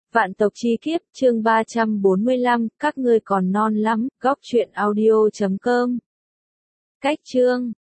Vạn tộc chi kiếp, chương 345, các ngươi còn non lắm, góc truyện audio.com. Cách chương